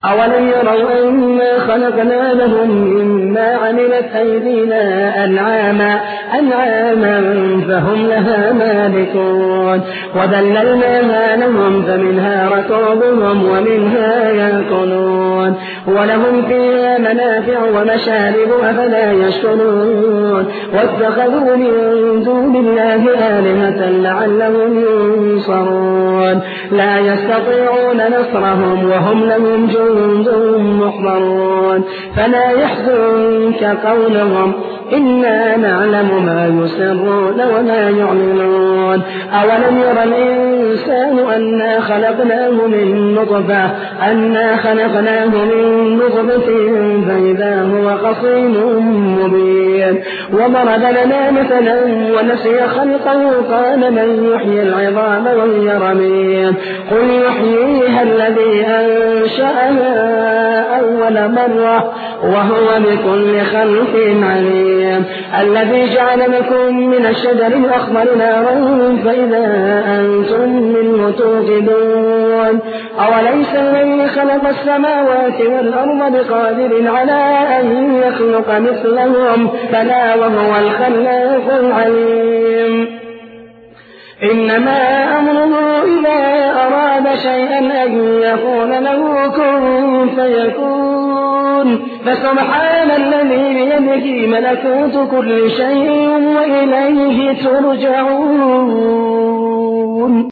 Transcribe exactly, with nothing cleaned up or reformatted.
أولم يروا أنا خلقنا لهم مما عملت أيدينا أنعاما أنعاما فهم لها مالكون وذللناها لهم فمنها ركوبهم ومنها يأكلون ولهم فيها منافع ومشارب أفلا يشكرون واتخذوا من دون الله آلهة لعلهم ينصرون لا يستطيعون نصرهم وهم لهم جند محضرون فلا يحزنك قولهم إنا نعلم ما يسرون وما يعلنون أولم ير الإنسان أنا خلقناه من نطفة أنا خلقناه من نطفة فإذا هو خصيم مبين وضرب لنا مثلا ونسي خلقه قال من يحيي العظام وهي رميم قل يحييها الذي أنشأها أول مرة وهو بكل خلق عليم الذي جعل لكم من الشجر الأخضر نارا فإذا أنتم منه توقدون أوليس الذي خلق السماوات والأرض بقادر على أن يخلق مثلهم بلى وهو الخلاق العليم إنما أمره إذا أراد شيئا أن يقول له كن فيكون فسبحان الذي بيده ملكوت كل شيء وإليه ترجعون.